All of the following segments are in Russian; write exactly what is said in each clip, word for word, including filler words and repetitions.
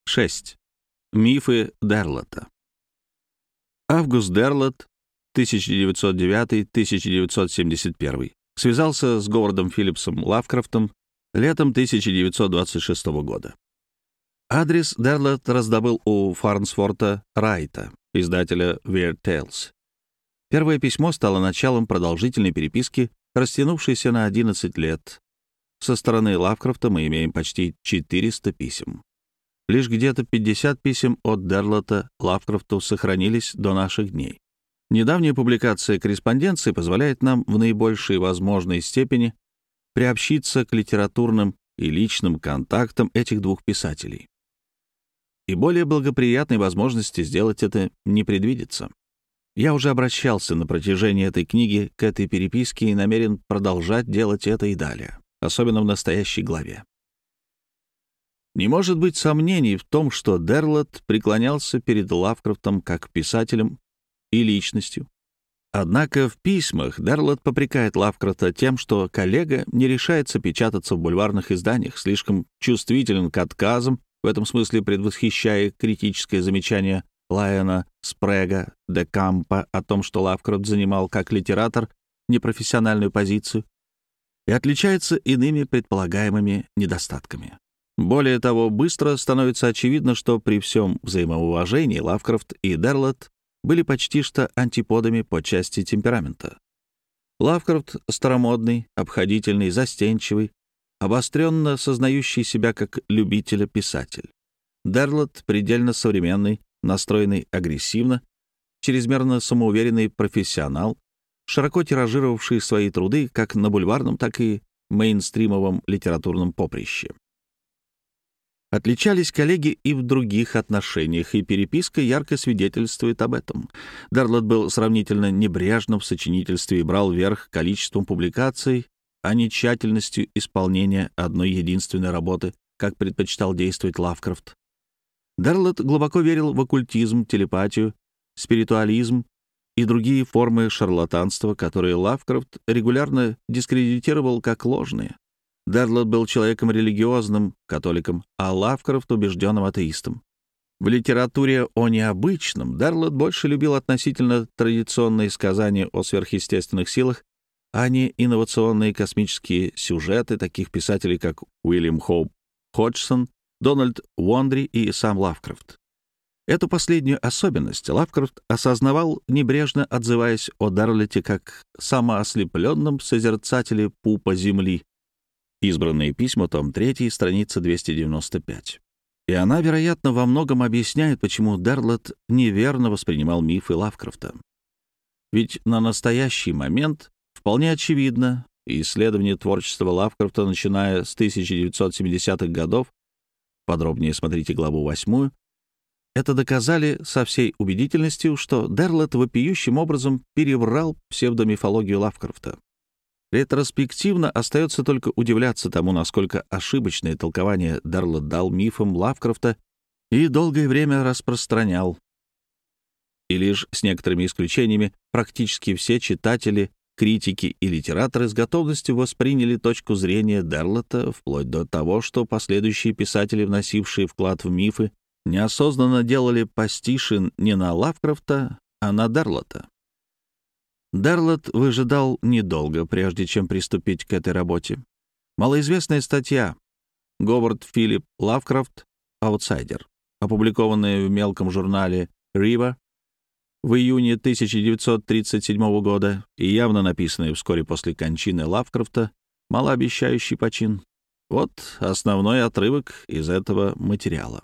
шесть. Мифы Дерлота. Август Дерлот, тысяча девятьсот девятый — тысяча девятьсот семьдесят первый, связался с Говардом Филлипсом Лавкрафтом летом тысяча девятьсот двадцать шестого года. Адрес Дерлот раздобыл у Фарнсворта Райта, издателя Weird Tales. Первое письмо стало началом продолжительной переписки, растянувшейся на одиннадцать лет. Со стороны Лавкрафта мы имеем почти четыреста писем. Лишь где-то пятьдесят писем от Дерлота Лавкрафту сохранились до наших дней. Недавняя публикация корреспонденции позволяет нам в наибольшей возможной степени приобщиться к литературным и личным контактам этих двух писателей. И более благоприятной возможности сделать это не предвидится. Я уже обращался на протяжении этой книги к этой переписке и намерен продолжать делать это и далее, особенно в настоящей главе. Не может быть сомнений в том, что Дерлот преклонялся перед Лавкрафтом как писателем и личностью. Однако в письмах Дерлот попрекает Лавкрафта тем, что коллега не решается печататься в бульварных изданиях, слишком чувствителен к отказам, в этом смысле предвосхищая критическое замечание Лайона Спрега де Кампа о том, что Лавкрафт занимал как литератор непрофессиональную позицию и отличается иными предполагаемыми недостатками. Более того, быстро становится очевидно, что при всем взаимоуважении Лавкрафт и Дерлот были почти что антиподами по части темперамента. Лавкрафт — старомодный, обходительный, застенчивый, обостренно сознающий себя как любителя-писатель. Дерлот — предельно современный, настроенный агрессивно, чрезмерно самоуверенный профессионал, широко тиражировавший свои труды как на бульварном, так и мейнстримовом литературном поприще. Отличались коллеги и в других отношениях, и переписка ярко свидетельствует об этом. Дерлот был сравнительно небрежным в сочинительстве и брал верх количеством публикаций, а не тщательностью исполнения одной единственной работы, как предпочитал действовать Лавкрафт. Дерлот глубоко верил в оккультизм, телепатию, спиритуализм и другие формы шарлатанства, которые Лавкрафт регулярно дискредитировал как ложные. Дерлот был человеком религиозным, католиком, а Лавкрафт — убежденным атеистом. В литературе о необычном Дерлот больше любил относительно традиционные сказания о сверхъестественных силах, а не инновационные космические сюжеты таких писателей, как Уильям Хоуп Ходжсон, Дональд Уондри и сам Лавкрафт. Эту последнюю особенность Лавкрафт осознавал, небрежно отзываясь о Дерлоте как самоослепленном созерцателе пупа Земли. Избранные письма, том три, страница двести девяносто пять. И она, вероятно, во многом объясняет, почему Дерлот неверно воспринимал мифы Лавкрафта. Ведь на настоящий момент вполне очевидно, и исследование творчества Лавкрафта, начиная с тысяча девятьсот семидесятых годов, подробнее смотрите главу восьмую, это доказали со всей убедительностью, что Дерлот вопиющим образом переврал псевдомифологию Лавкрафта. Ретроспективно остается только удивляться тому, насколько ошибочное толкование Дерлот дал мифам Лавкрафта и долгое время распространял. И лишь с некоторыми исключениями практически все читатели, критики и литераторы с готовностью восприняли точку зрения Дерлота, вплоть до того, что последующие писатели, вносившие вклад в мифы, неосознанно делали пастиши не на Лавкрафта, а на Дерлота. Дерлот выжидал недолго, прежде чем приступить к этой работе. Малоизвестная статья «Говард Филипп Лавкрафт. Аутсайдер», опубликованная в мелком журнале «Riva» в июне тысяча девятьсот тридцать седьмого года и явно написанная вскоре после кончины Лавкрафта, малообещающий почин. Вот основной отрывок из этого материала.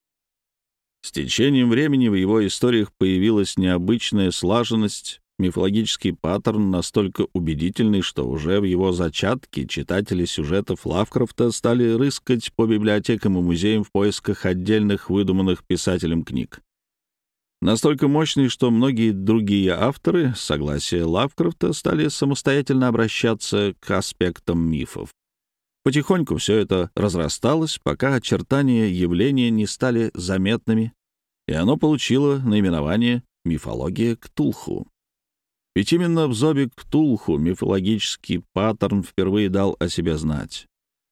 С течением времени в его историях появилась необычная слаженность, мифологический паттерн настолько убедительный, что уже в его зачатке читатели сюжетов Лавкрафта стали рыскать по библиотекам и музеям в поисках отдельных выдуманных писателем книг. Настолько мощный, что многие другие авторы, с согласия Лавкрафта, стали самостоятельно обращаться к аспектам мифов. Потихоньку все это разрасталось, пока очертания явления не стали заметными, и оно получило наименование «мифология Ктулху». Ведь именно в зове Ктулху мифологический паттерн впервые дал о себе знать.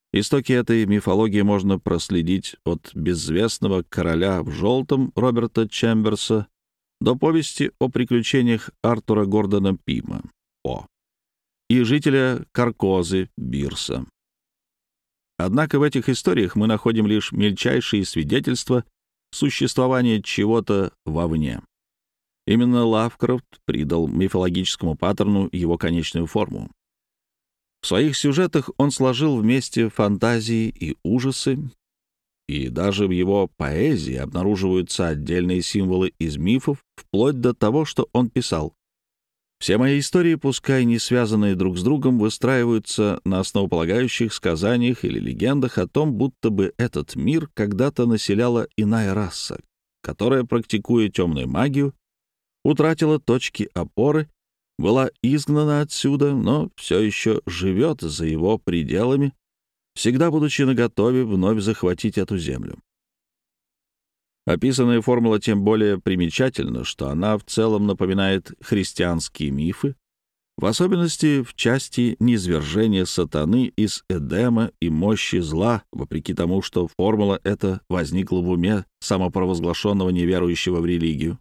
Истоки этой мифологии можно проследить от безвестного короля в желтом Роберта Чемберса до повести о приключениях Артура Гордона Пима О. и жителя Каркозы Бирса. Однако в этих историях мы находим лишь мельчайшие свидетельства существования чего-то вовне. Именно Лавкрафт придал мифологическому паттерну его конечную форму. В своих сюжетах он сложил вместе фантазии и ужасы, и даже в его поэзии обнаруживаются отдельные символы из мифов, вплоть до того, что он писал: «Все мои истории, пускай не связанные друг с другом, выстраиваются на основополагающих сказаниях или легендах о том, будто бы этот мир когда-то населяла иная раса, которая, практикуя темную магию, утратила точки опоры, была изгнана отсюда, но все еще живет за его пределами, всегда будучи наготове вновь захватить эту землю». Описанная формула тем более примечательна, что она в целом напоминает христианские мифы, в особенности в части низвержения сатаны из Эдема и мощи зла, вопреки тому, что формула эта возникла в уме самопровозглашенного неверующего в религию.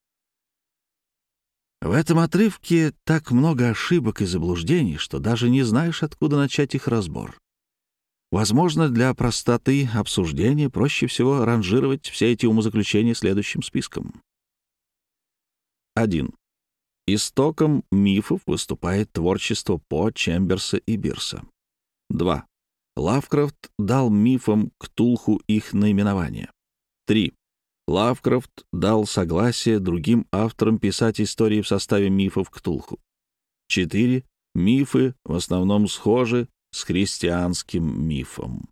В этом отрывке так много ошибок и заблуждений, что даже не знаешь, откуда начать их разбор. Возможно, для простоты обсуждения проще всего ранжировать все эти умозаключения следующим списком. один. Истоком мифов выступает творчество По, Чемберса и Бирса. два. Лавкрафт дал мифам Ктулху их наименование. три. Лавкрафт дал согласие другим авторам писать истории в составе мифов Ктулху. четыре. Мифы в основном схожи с христианским мифом.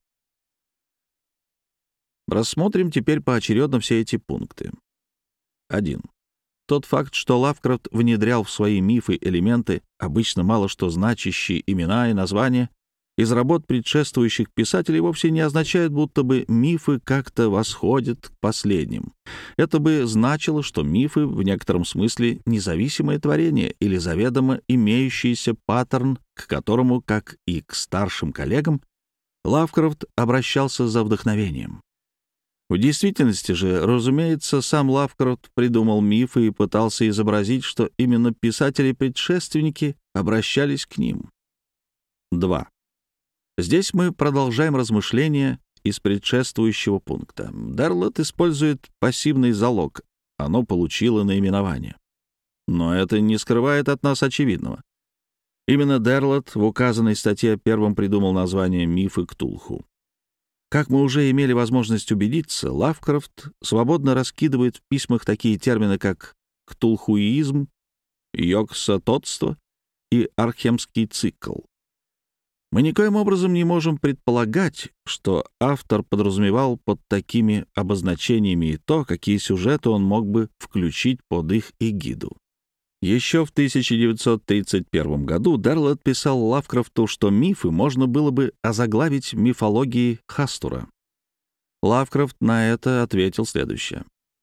Рассмотрим теперь поочередно все эти пункты. один. Тот факт, что Лавкрафт внедрял в свои мифы элементы, обычно мало что значащие имена и названия, из работ предшествующих писателей вовсе не означает, будто бы мифы как-то восходят к последним. Это бы значило, что мифы в некотором смысле независимое творение или заведомо имеющийся паттерн, к которому, как и к старшим коллегам, Лавкрафт обращался за вдохновением. В действительности же, разумеется, сам Лавкрафт придумал мифы и пытался изобразить, что именно писатели-предшественники обращались к ним. два. Здесь мы продолжаем размышления из предшествующего пункта. Дарлот использует пассивный залог. Оно получило наименование. Но это не скрывает от нас очевидного. Именно Дарлот в указанной статье первым придумал название «Мифы Ктулху». Как мы уже имели возможность убедиться, Лавкрафт свободно раскидывает в письмах такие термины, как ктулхуизм, йогсототство и архемский цикл. Мы никоим образом не можем предполагать, что автор подразумевал под такими обозначениями и то, какие сюжеты он мог бы включить под их эгиду. Еще в тысяча девятьсот тридцать первом году Дарлот писал Лавкрафту, что мифы можно было бы озаглавить мифологией Хастура. Лавкрафт на это ответил следующее.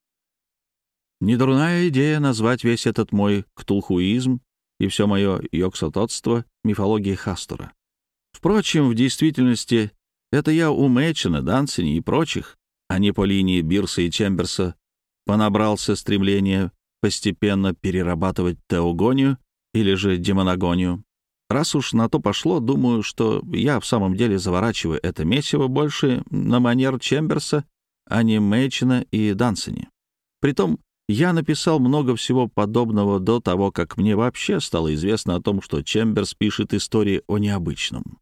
«Недурная идея назвать весь этот мой ктулхуизм и все мое йогсототство мифологией Хастура. Впрочем, в действительности, это я у Мэчина, Дансини и прочих, а не по линии Бирса и Чемберса, понабрался стремления постепенно перерабатывать теогонию или же демоногонию. Раз уж на то пошло, думаю, что я в самом деле заворачиваю это месиво больше на манер Чемберса, а не Мэчина и Дансини. Притом, я написал много всего подобного до того, как мне вообще стало известно о том, что Чемберс пишет истории о необычном.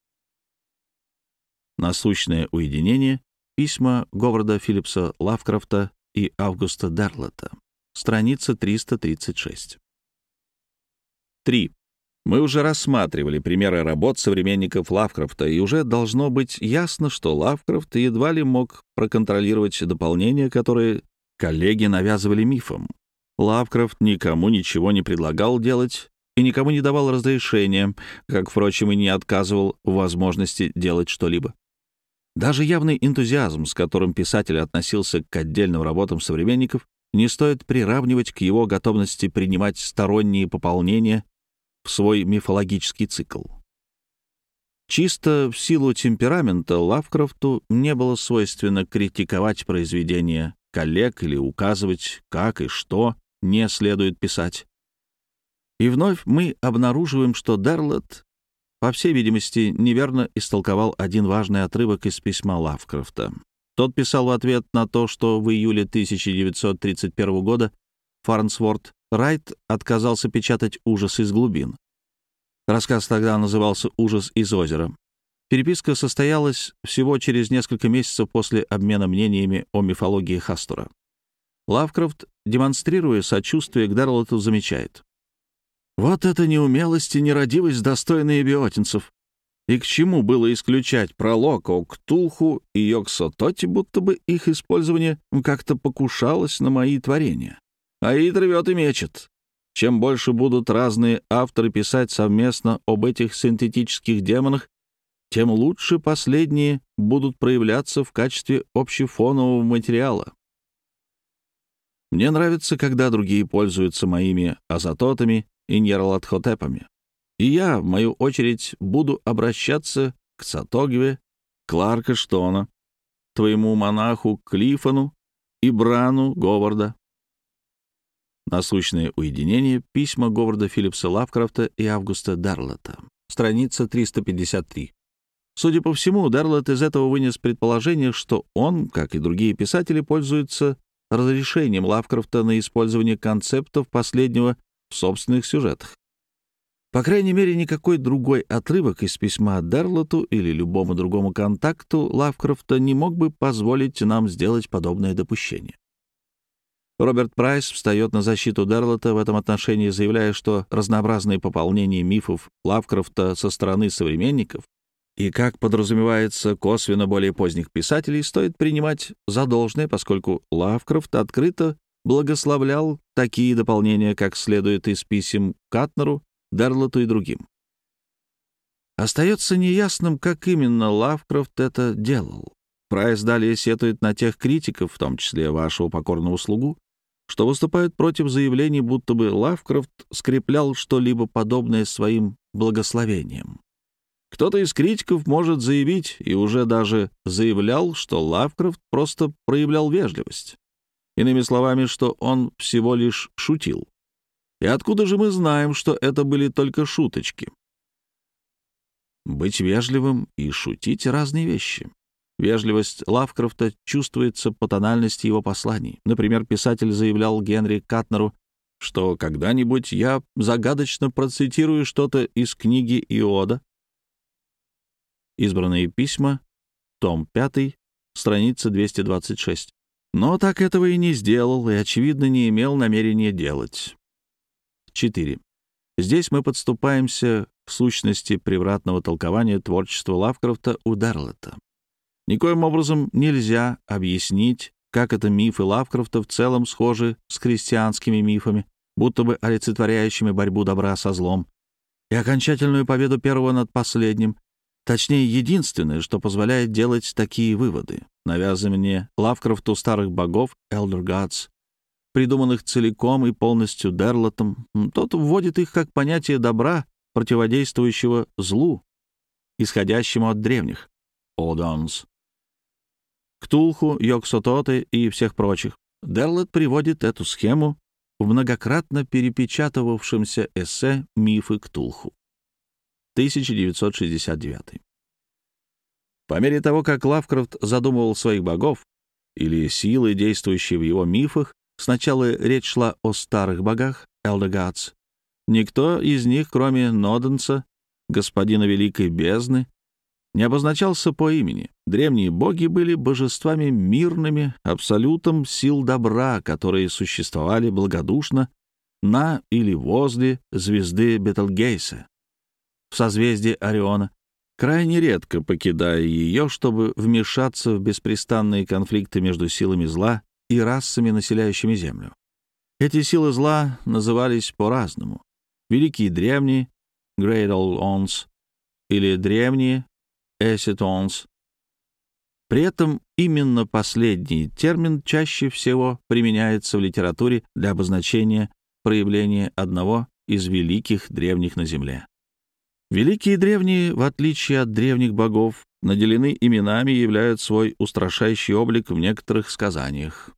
Насущное уединение. Письма Говарда Филлипса Лавкрафта и Августа Дарлота. Страница триста тридцать шесть. три. Мы уже рассматривали примеры работ современников Лавкрафта, и уже должно быть ясно, что Лавкрафт едва ли мог проконтролировать дополнения, которые коллеги навязывали мифам. Лавкрафт никому ничего не предлагал делать и никому не давал разрешения, как, впрочем, и не отказывал в возможности делать что-либо. Даже явный энтузиазм, с которым писатель относился к отдельным работам современников, не стоит приравнивать к его готовности принимать сторонние пополнения в свой мифологический цикл. Чисто в силу темперамента Лавкрафту не было свойственно критиковать произведения коллег или указывать, как и что не следует писать. И вновь мы обнаруживаем, что Дерлет, по всей видимости, неверно истолковал один важный отрывок из письма Лавкрафта. Тот писал в ответ на то, что в июле тысяча девятьсот тридцать первого года Фарнсворт Райт отказался печатать «Ужас из глубин». Рассказ тогда назывался «Ужас из озера». Переписка состоялась всего через несколько месяцев после обмена мнениями о мифологии Хастора. Лавкрафт, демонстрируя сочувствие к Дерлету, замечает: «Вот это неумелость и нерадивость, достойные биотинцев! И к чему было исключать пролог о Ктулху и Йог-Сототе, будто бы их использование как-то покушалось на мои творения? Аид рвет и мечет. Чем больше будут разные авторы писать совместно об этих синтетических демонах, тем лучше последние будут проявляться в качестве общефонового материала. Мне нравится, когда другие пользуются моими азототами и нерлатхотепами. И я, в мою очередь, буду обращаться к Сатогве, Кларка Штона, твоему монаху Клифону и Брану Говарда». Насущное уединение. Письма Говарда Филлипса Лавкрафта и Августа Дерлета. Страница триста пятьдесят три. Судя по всему, Дерлет из этого вынес предположение, что он, как и другие писатели, пользуется разрешением Лавкрафта на использование концептов последнего в собственных сюжетах. По крайней мере, никакой другой отрывок из письма Дерлету или любому другому контакту Лавкрафта не мог бы позволить нам сделать подобное допущение. Роберт Прайс встает на защиту Дерлета в этом отношении, заявляя, что разнообразные пополнения мифов Лавкрафта со стороны современников и, как подразумевается, косвенно более поздних писателей, стоит принимать за должное, поскольку Лавкрафт открыто благословлял такие дополнения, как следует из писем Катнеру, Дерлету и другим. Остается неясным, как именно Лавкрафт это делал. Прайс далее сетует на тех критиков, в том числе вашего покорного слугу, что выступают против заявлений, будто бы Лавкрафт скреплял что-либо подобное своим благословением. Кто-то из критиков может заявить, и уже даже заявлял, что Лавкрафт просто проявлял вежливость. Иными словами, что он всего лишь шутил. И откуда же мы знаем, что это были только шуточки? Быть вежливым и шутить — разные вещи. Вежливость Лавкрафта чувствуется по тональности его посланий. Например, писатель заявлял Генри Катнеру, что когда-нибудь я загадочно процитирую что-то из книги Иода. Избранные письма, том пятый, страница двести двадцать шесть. Но так этого и не сделал, и, очевидно, не имел намерения делать. четыре. Здесь мы подступаемся к сущности превратного толкования творчества Лавкрафта у Дерлета. Никоим образом нельзя объяснить, как это мифы Лавкрафта в целом схожи с христианскими мифами, будто бы олицетворяющими борьбу добра со злом, и окончательную победу первого над последним. Точнее, единственное, что позволяет делать такие выводы — навязывание Лавкрафту старых богов, Elder Gods, придуманных целиком и полностью Дерлетом. Тот вводит их как понятие добра, противодействующего злу, исходящему от древних, Одонс, Ктулху, Йог-Сототе и всех прочих. Дерлет приводит эту схему в многократно перепечатывавшемся эссе «Мифы Ктулху» тысяча девятьсот шестьдесят девятый. По мере того, как Лавкрафт задумывал своих богов или силы, действующие в его мифах, сначала речь шла о старых богах, Elder Gods. Никто из них, кроме Ноденса, господина Великой Бездны, не обозначался по имени. Древние боги были божествами мирными, абсолютом сил добра, которые существовали благодушно на или возле звезды Бетельгейса, в созвездии Ориона, крайне редко покидая ее, чтобы вмешаться в беспрестанные конфликты между силами зла и расами, населяющими Землю. Эти силы зла назывались по-разному. Великие древние — Great Old Ones или древние — Ancient Ones. При этом именно последний термин чаще всего применяется в литературе для обозначения проявления одного из великих древних на Земле. Великие древние, в отличие от древних богов, наделены именами и являют свой устрашающий облик в некоторых сказаниях.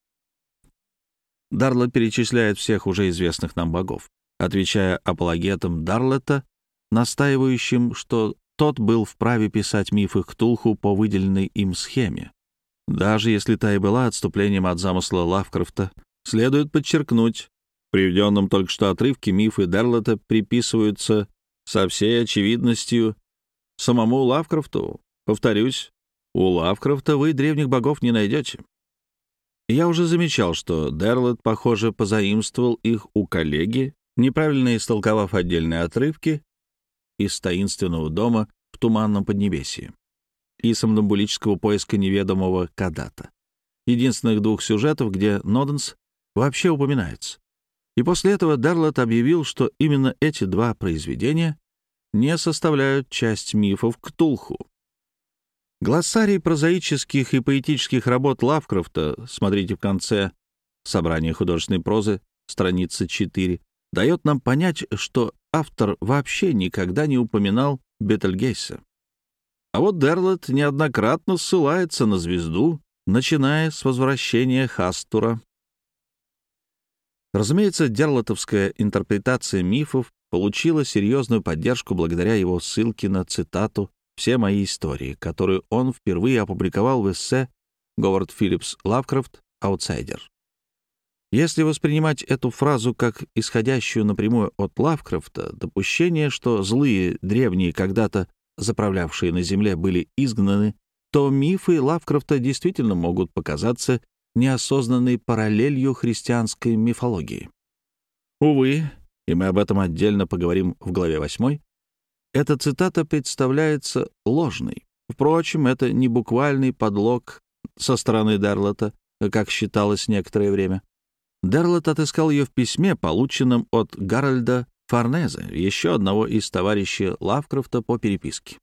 Дарлет перечисляет всех уже известных нам богов, отвечая апологетам Дарлета, настаивающим, что тот был вправе писать мифы Ктулху по выделенной им схеме. Даже если та и была отступлением от замысла Лавкрафта, следует подчеркнуть, в приведенном только что отрывке мифы Дарлета приписываются со всей очевидностью самому Лавкрафту. Повторюсь, у Лавкрафта вы древних богов не найдете. Я уже замечал, что Дарлет, похоже, позаимствовал их у коллеги, неправильно истолковав отдельные отрывки из таинственного дома в туманном Поднебесье и сомнамбулического поиска неведомого Кадата, единственных двух сюжетов, где Ноденс вообще упоминается. И после этого Дарлет объявил, что именно эти два произведения не составляют часть мифов Ктулху. Глоссарий прозаических и поэтических работ Лавкрафта, смотрите в конце «Собрание художественной прозы», страница четыре, дает нам понять, что автор вообще никогда не упоминал Бетельгейса. А вот Дарлет неоднократно ссылается на звезду, начиная с возвращения Хастура. Разумеется, дарлетовская интерпретация мифов получила серьезную поддержку благодаря его ссылке на цитату «Все мои истории», которую он впервые опубликовал в эссе «Говард Филлипс Лавкрафт. Аутсайдер». Если воспринимать эту фразу как исходящую напрямую от Лавкрафта, допущение, что злые древние, когда-то заправлявшие на земле, были изгнаны, то мифы Лавкрафта действительно могут показаться неосознанной параллелью христианской мифологии. Увы, и мы об этом отдельно поговорим в главе восьмой, эта цитата представляется ложной. Впрочем, это не буквальный подлог со стороны Дарлета, как считалось некоторое время. Дарлет отыскал ее в письме, полученном от Гарольда Фарнезе, еще одного из товарищей Лавкрафта по переписке.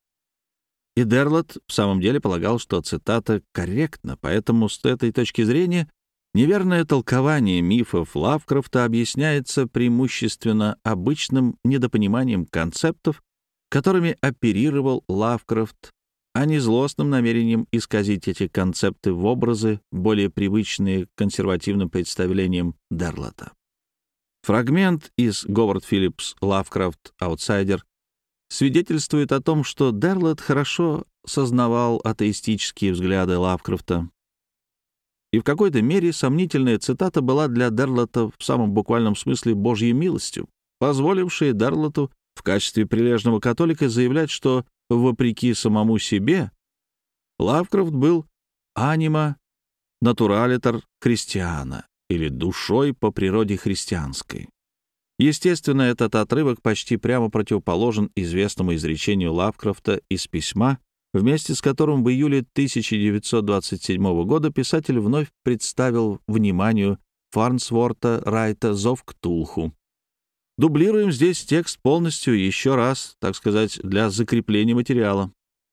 И Дарлет в самом деле полагал, что цитата корректна, поэтому с этой точки зрения неверное толкование мифов Лавкрафта объясняется преимущественно обычным недопониманием концептов, которыми оперировал Лавкрафт, а не злостным намерением исказить эти концепты в образы, более привычные консервативным представлениям Дарлета. Фрагмент из «Говард Филлипс Лавкрафт. Аутсайдер» свидетельствует о том, что Дарлет хорошо сознавал атеистические взгляды Лавкрафта. И в какой-то мере сомнительная цитата была для Дарлета в самом буквальном смысле Божьей милостью, позволившей Дарлету в качестве прилежного католика заявлять, что, вопреки самому себе, Лавкрафт был анима натуралитер христиана, или душой по природе христианской. Естественно, этот отрывок почти прямо противоположен известному изречению Лавкрафта из письма, вместе с которым в июле тысяча девятьсот двадцать седьмого года писатель вновь представил вниманию Фарнсворта Райта «Зов Ктулху». Дублируем здесь текст полностью еще раз, так сказать, для закрепления материала.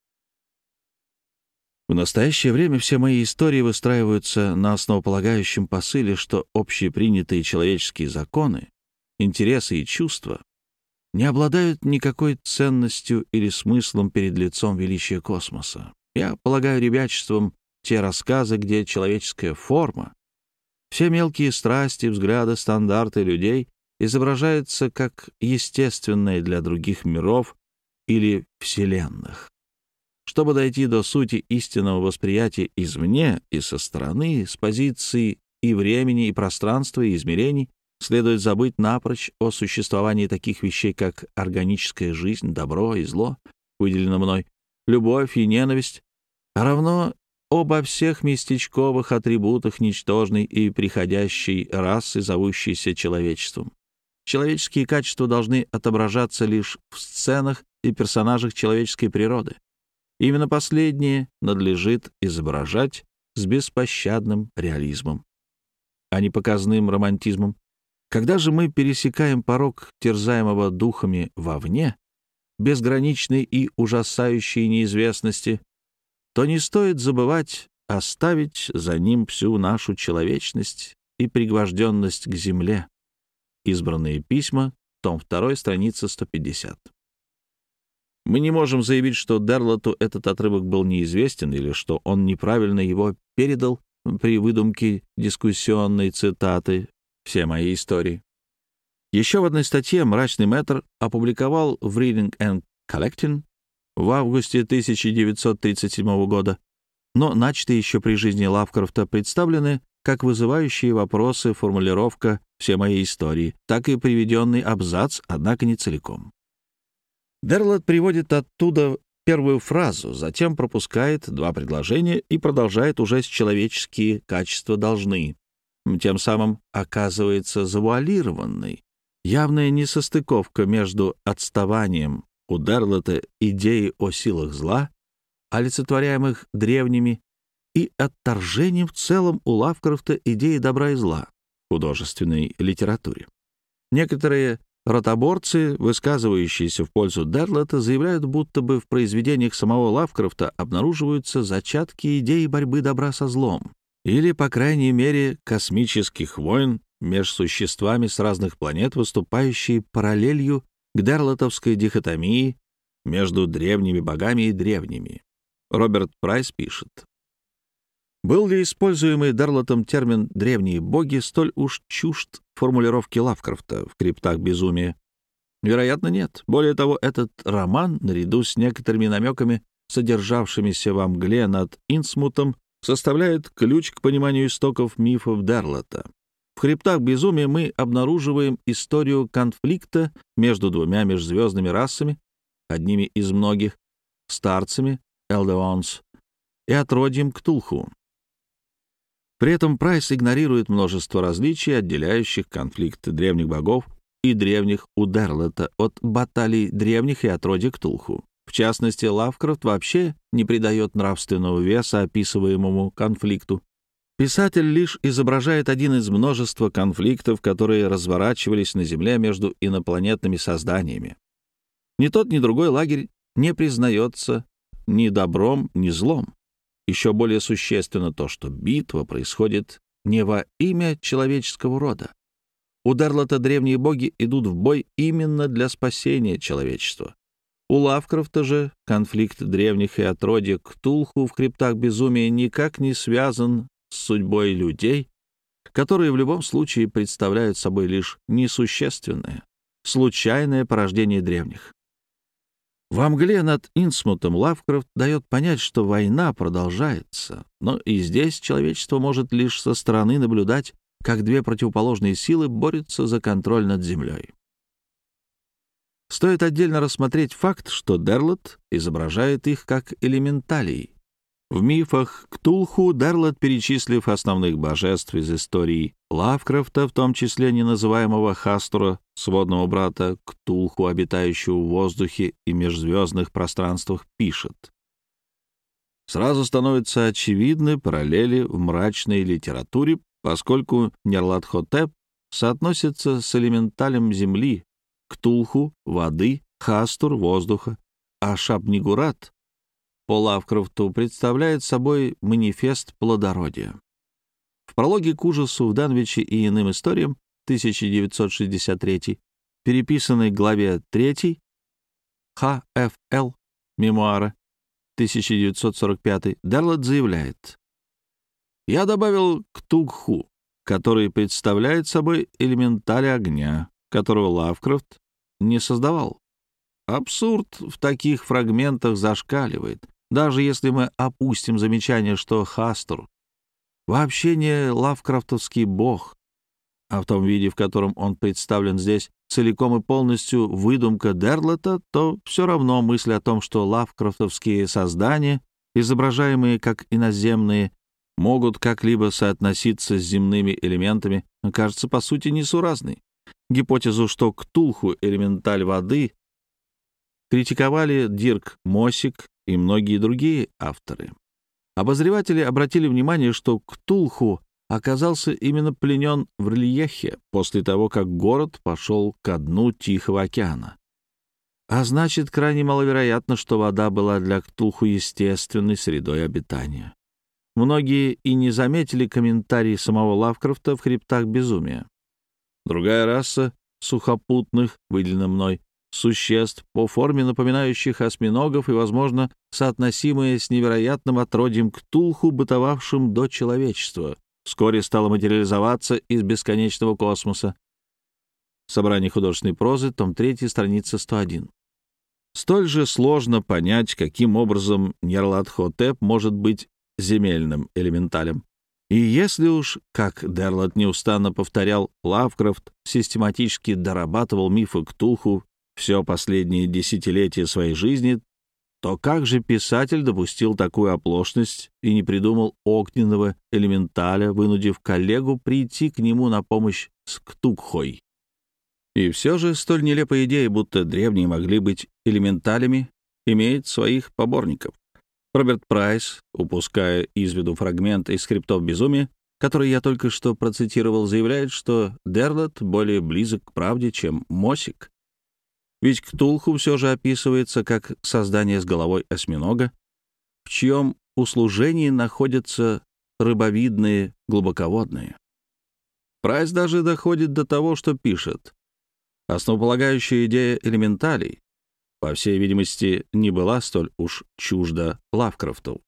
В настоящее время все мои истории выстраиваются на основополагающем посыле, что общепринятые человеческие законы, интересы и чувства не обладают никакой ценностью или смыслом перед лицом величия космоса. Я полагаю ребячеством те рассказы, где человеческая форма, все мелкие страсти, взгляды, стандарты людей изображаются как естественные для других миров или вселенных. Чтобы дойти до сути истинного восприятия извне и со стороны, с позиции и времени, и пространства, и измерений, следует забыть напрочь о существовании таких вещей, как органическая жизнь, добро и зло, выделено мной, любовь и ненависть, а равно обо всех местечковых атрибутах ничтожной и приходящей расы, зовущейся человечеством. Человеческие качества должны отображаться лишь в сценах и персонажах человеческой природы. Именно последние надлежит изображать с беспощадным реализмом, а не показным романтизмом. Когда же мы пересекаем порог терзаемого духами вовне, безграничной и ужасающей неизвестности, то не стоит забывать оставить за ним всю нашу человечность и пригвожденность к земле. Избранные письма, том два, страница сто пятьдесят. Мы не можем заявить, что Дерлоту этот отрывок был неизвестен или что он неправильно его передал при выдумке дискуссионной цитаты «Все мои истории». Еще в одной статье «Мрачный мэтр» опубликовал в Reading and Collecting в августе тысяча девятьсот тридцать седьмого года, но начатые еще при жизни Лавкрафта представлены как вызывающие вопросы формулировка «Все мои истории», так и приведенный абзац, однако не целиком. Дерлот приводит оттуда первую фразу, затем пропускает два предложения и продолжает уже с «человеческие качества должны», тем самым оказывается завуалированной. Явная несостыковка между отставанием у Дерлота идеи о силах зла, олицетворяемых древними, и отторжением в целом у Лавкрафта идеи добра и зла в художественной литературе. Некоторые ротоборцы, высказывающиеся в пользу Дерлота, заявляют, будто бы в произведениях самого Лавкрафта обнаруживаются зачатки идеи борьбы добра со злом, или, по крайней мере, космических войн между существами с разных планет, выступающие параллелью к дерлотовской дихотомии между древними богами и древними. Роберт Прайс пишет: «Был ли используемый Дерлотом термин «древние боги» столь уж чужд формулировки Лавкрафта в «Криптах безумия»? Вероятно, нет. Более того, этот роман, наряду с некоторыми намеками, содержавшимися во мгле над Инсмутом, составляет ключ к пониманию истоков мифов Дерлота. В «Хребтах безумия» мы обнаруживаем историю конфликта между двумя межзвездными расами, одними из многих, старцами, Элдеонс, и отродьем Ктулху. При этом Прайс игнорирует множество различий, отделяющих конфликты древних богов и древних у Дерлота от баталий древних и отродья Ктулху. В частности, Лавкрафт вообще не придает нравственного веса описываемому конфликту. Писатель лишь изображает один из множества конфликтов, которые разворачивались на Земле между инопланетными созданиями. Ни тот, ни другой лагерь не признается ни добром, ни злом. Еще более существенно то, что битва происходит не во имя человеческого рода. У Дерлота древние боги идут в бой именно для спасения человечества. У Лавкрафта же конфликт древних и отродья Ктулху в «Хребтах безумия» никак не связан с судьбой людей, которые в любом случае представляют собой лишь несущественное, случайное порождение древних. Во мгле над Инсмутом Лавкрафт дает понять, что война продолжается, но и здесь человечество может лишь со стороны наблюдать, как две противоположные силы борются за контроль над землей. Стоит отдельно рассмотреть факт, что Дерлот изображает их как элементалей. В мифах Ктулху Дерлот, перечислив основных божеств из истории Лавкрафта, в том числе неназываемого Хастура, сводного брата Ктулху, обитающего в воздухе и межзвездных пространствах, пишет: «Сразу становятся очевидны параллели в мрачной литературе, поскольку Нерлат-Хотеп соотносится с элементалем земли, Ктулху — воды, Хастур — воздуха, а Шабнигурат по Лавкрафту представляет собой манифест плодородия». В прологе к «Ужасу в Данвиче и иным историям» тысяча девятьсот шестьдесят третий, переписанной главе третьей Х Ф Л «Мемуары» тысяча девятьсот сорок пятый, Дерлот заявляет: «Я добавил Ктулху, который представляет собой элементаль огня, которого Лавкрафт не создавал. Абсурд в таких фрагментах зашкаливает, даже если мы опустим замечание, что Хастур вообще не лавкрафтовский бог, а в том виде, в котором он представлен здесь, целиком и полностью выдумка Дерлота, то все равно мысль о том, что лавкрафтовские создания, изображаемые как иноземные, могут как-либо соотноситься с земными элементами, кажется, по сути, несуразной. Гипотезу, что Ктулху — элементаль воды, критиковали Дирк Мосик и многие другие авторы. Обозреватели обратили внимание, что Ктулху оказался именно пленен в Рельехе после того, как город пошел ко дну Тихого океана. А значит, крайне маловероятно, что вода была для Ктулху естественной средой обитания. Многие и не заметили комментарий самого Лавкрафта в «Хребтах безумия». Другая раса сухопутных, выделена мной, существ, по форме напоминающих осьминогов и, возможно, соотносимые с невероятным отродьем Ктулху, бытовавшим до человечества, вскоре стало материализоваться из бесконечного космоса. Собрание художественной прозы, том три, страница сто один. Столь же сложно понять, каким образом Ньярлатхотеп может быть земельным элементалем. И если уж, как Дерлот неустанно повторял, Лавкрафт систематически дорабатывал мифы Ктулху все последние десятилетия своей жизни, то как же писатель допустил такую оплошность и не придумал огненного элементаля, вынудив коллегу прийти к нему на помощь с Ктукхой? И все же столь нелепая идея, будто древние могли быть элементалями, имеет своих поборников. Роберт Прайс, упуская из виду фрагмент из «Скриптов безумия», который я только что процитировал, заявляет, что Дерлот более близок к правде, чем Мосик. Ведь Ктулху все же описывается как создание с головой осьминога, в чьем услужении находятся рыбовидные глубоководные. Прайс даже доходит до того, что пишет: «Основополагающая идея элементалей, по всей видимости, не была столь уж чужда Лавкрафту».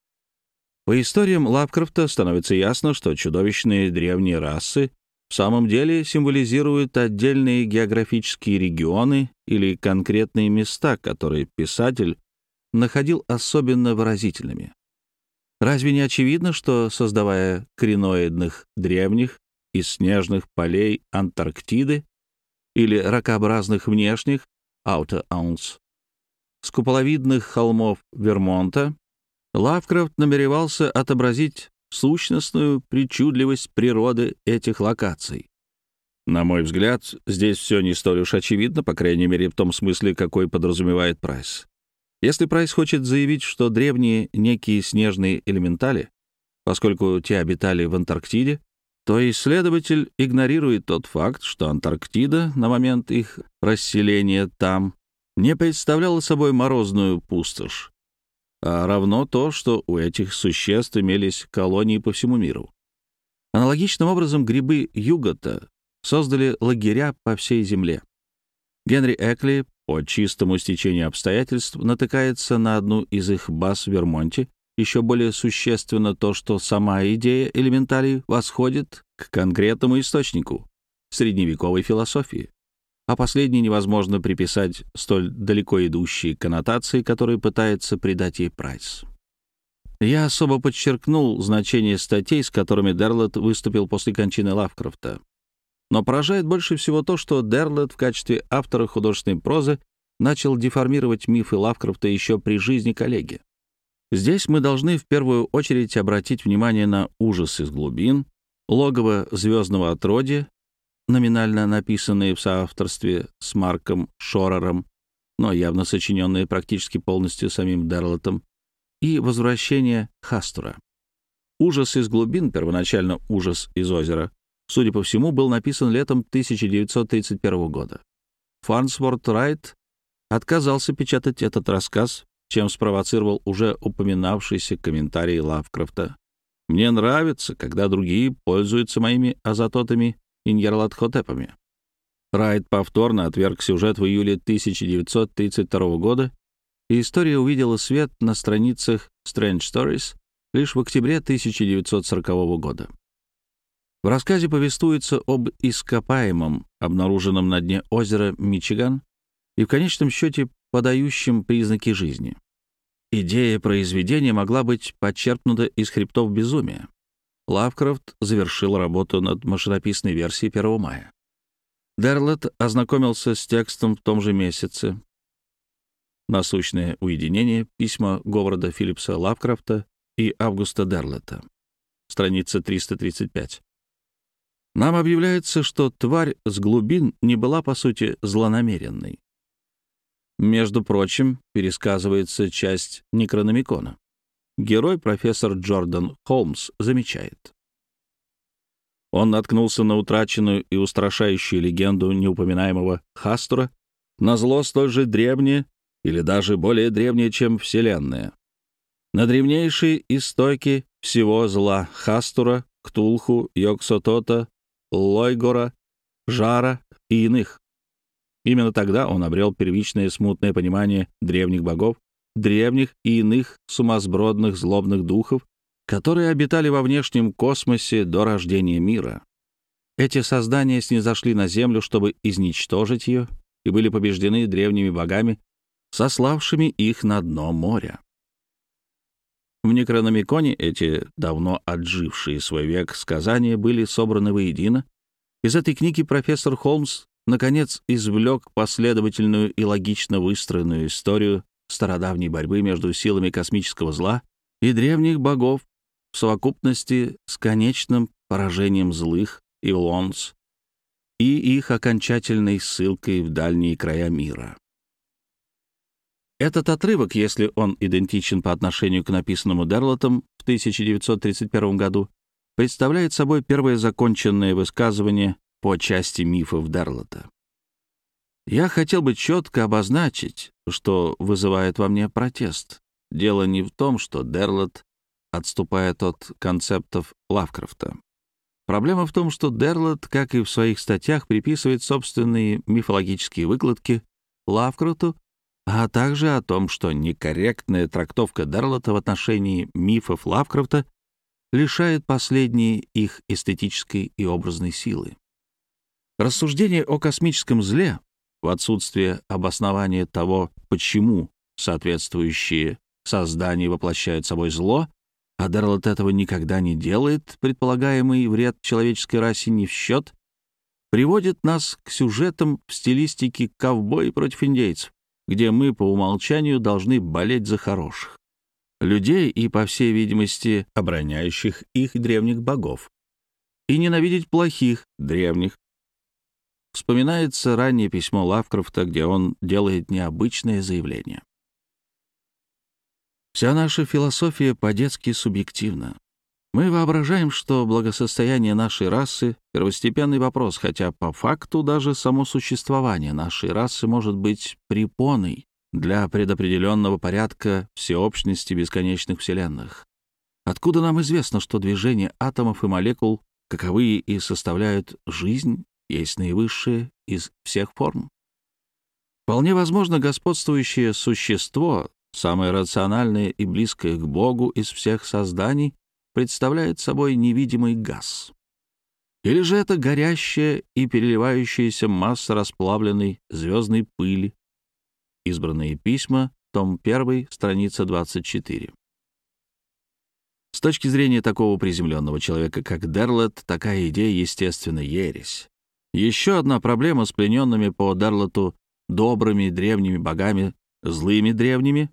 По историям Лавкрафта становится ясно, что чудовищные древние расы в самом деле символизируют отдельные географические регионы или конкретные места, которые писатель находил особенно выразительными. Разве не очевидно, что, создавая креноидных древних из снежных полей Антарктиды или ракообразных внешних Outer Ounce с куполовидных холмов Вермонта, Лавкрафт намеревался отобразить сущностную причудливость природы этих локаций? На мой взгляд, здесь все не столь уж очевидно, по крайней мере, в том смысле, какой подразумевает Прайс. Если Прайс хочет заявить, что древние некие снежные элементали, поскольку те обитали в Антарктиде, то исследователь игнорирует тот факт, что Антарктида на момент их расселения там не представляла собой морозную пустошь, а равно то, что у этих существ имелись колонии по всему миру. Аналогичным образом грибы Югота создали лагеря по всей Земле. Генри Экли по чистому стечению обстоятельств натыкается на одну из их баз в Вермонте. Еще более существенно то, что сама идея элементалей восходит к конкретному источнику — средневековой философии, а последней невозможно приписать столь далеко идущие коннотации, которые пытается придать ей Прайс. Я особо подчеркнул значение статей, с которыми Дерлот выступил после кончины Лавкрафта. Но поражает больше всего то, что Дерлот в качестве автора художественной прозы начал деформировать мифы Лавкрафта еще при жизни коллеги. Здесь мы должны в первую очередь обратить внимание на «Ужас из глубин», «Логово звездного отродья», номинально написанные в соавторстве с Марком Шорером, но явно сочиненные практически полностью самим Дерлотом, и «Возвращение Хастура». «Ужас из глубин», первоначально «Ужас из озера», судя по всему, был написан летом тысяча девятьсот тридцать первого года. Фарнсворт Райт отказался печатать этот рассказ, чем спровоцировал уже упоминавшийся комментарий Лавкрафта. «Мне нравится, когда другие пользуются моими азототами и ньярлатхотепами». Райт повторно отверг сюжет в июле тысяча девятьсот тридцать второго года, и история увидела свет на страницах Strange Stories лишь в октябре тысяча девятьсот сорокового года. В рассказе повествуется об ископаемом, обнаруженном на дне озера Мичиган, и в конечном счете подающем признаки жизни. Идея произведения могла быть подчеркнута из «Хребтов безумия». Лавкрафт завершил работу над машинописной версией первого мая. Дерлот ознакомился с текстом в том же месяце. «Насущное уединение. Письма Говарда Филлипса Лавкрафта и Августа Дерлота». Страница триста тридцать пять. Нам объявляется, что тварь с глубин не была, по сути, злонамеренной. Между прочим, пересказывается часть Некрономикона. Герой, профессор Джордан Холмс, замечает: он наткнулся на утраченную и устрашающую легенду неупоминаемого Хастура, назло столь же древнее или даже более древнее, чем Вселенная, на древнейшие истоки всего зла Хастура, Ктулху, Йог-Сотота, Лойгора, Жара и иных. Именно тогда он обрел первичное смутное понимание древних богов, древних и иных сумасбродных злобных духов, которые обитали во внешнем космосе до рождения мира. Эти создания снизошли на Землю, чтобы изничтожить ее, и были побеждены древними богами, сославшими их на дно моря. В Некрономиконе эти давно отжившие свой век сказания были собраны воедино. Из этой книги профессор Холмс наконец извлек последовательную и логично выстроенную историю стародавней борьбы между силами космического зла и древних богов в совокупности с конечным поражением злых Ивлонс и их окончательной ссылкой в дальние края мира. Этот отрывок, если он идентичен по отношению к написанному Дерлотом в тысяча девятьсот тридцать первом году, представляет собой первое законченное высказывание по части мифов Дерлота. Я хотел бы четко обозначить, что вызывает во мне протест. Дело не в том, что Дерлот отступает от концептов Лавкрафта. Проблема в том, что Дерлот, как и в своих статьях, приписывает собственные мифологические выкладки Лавкрафту, а также о том, что некорректная трактовка Дерлота в отношении мифов Лавкрафта лишает последние их эстетической и образной силы. Рассуждение о космическом зле, в отсутствие обоснования того, почему соответствующие создания воплощают собой зло, а Дерлот этого никогда не делает, предполагаемый вред человеческой расе не в счет, приводит нас к сюжетам в стилистике «ковбой против индейцев», где мы по умолчанию должны болеть за хороших людей и, по всей видимости, обороняющих их древних богов, и ненавидеть плохих древних. Вспоминается раннее письмо Лавкрафта, где он делает необычное заявление. Вся наша философия по-детски субъективна. Мы воображаем, что благосостояние нашей расы — первостепенный вопрос, хотя по факту даже само существование нашей расы может быть препоной для предопределенного порядка всеобщности бесконечных вселенных. Откуда нам известно, что движение атомов и молекул, каковые и составляют жизнь, есть наивысшее из всех форм? Вполне возможно, господствующее существо, самое рациональное и близкое к Богу из всех созданий, представляет собой невидимый газ. Или же это горящая и переливающаяся масса расплавленной звездной пыли. Избранные письма, том один, страница двадцать четыре. С точки зрения такого приземленного человека, как Дерлот, такая идея, естественно, ересь. Еще одна проблема с плененными по Дерлоту добрыми древними богами, злыми древними,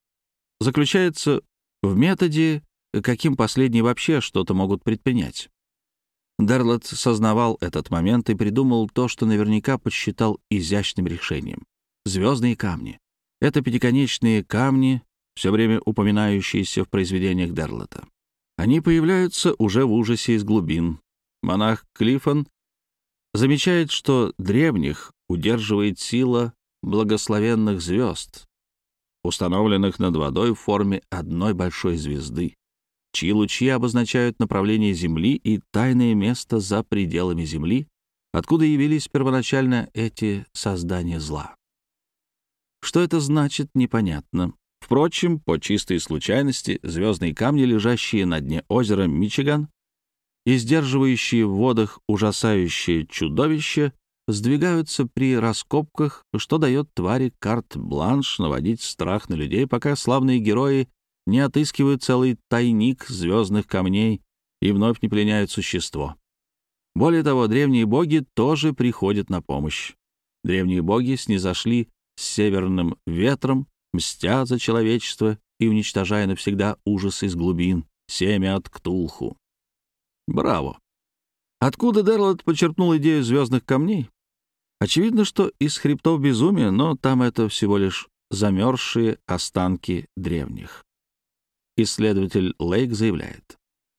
заключается в методе, каким последние вообще что-то могут предпринять. Дерлот сознавал этот момент и придумал то, что наверняка посчитал изящным решением. Звездные камни. Это пятиконечные камни, все время упоминающиеся в произведениях Дерлота. Они появляются уже в ужасе из глубин. Монах Клиффон замечает, что древних удерживает сила благословенных звезд, установленных над водой в форме одной большой звезды, чьи лучи обозначают направление Земли и тайное место за пределами Земли, откуда явились первоначально эти создания зла. Что это значит, непонятно. Впрочем, по чистой случайности, звездные камни, лежащие на дне озера Мичиган и сдерживающие в водах ужасающее чудовище, сдвигаются при раскопках, что дает твари карт-бланш наводить страх на людей, пока славные герои не отыскивают целый тайник звездных камней и вновь не пленяют существо. Более того, древние боги тоже приходят на помощь. Древние боги снизошли с северным ветром, мстя за человечество и уничтожая навсегда ужас из глубин, семя от Ктулху. Браво! Откуда Дерлот почерпнул идею звездных камней? Очевидно, что из хребтов безумия, но там это всего лишь замерзшие останки древних. Исследователь Лейк заявляет: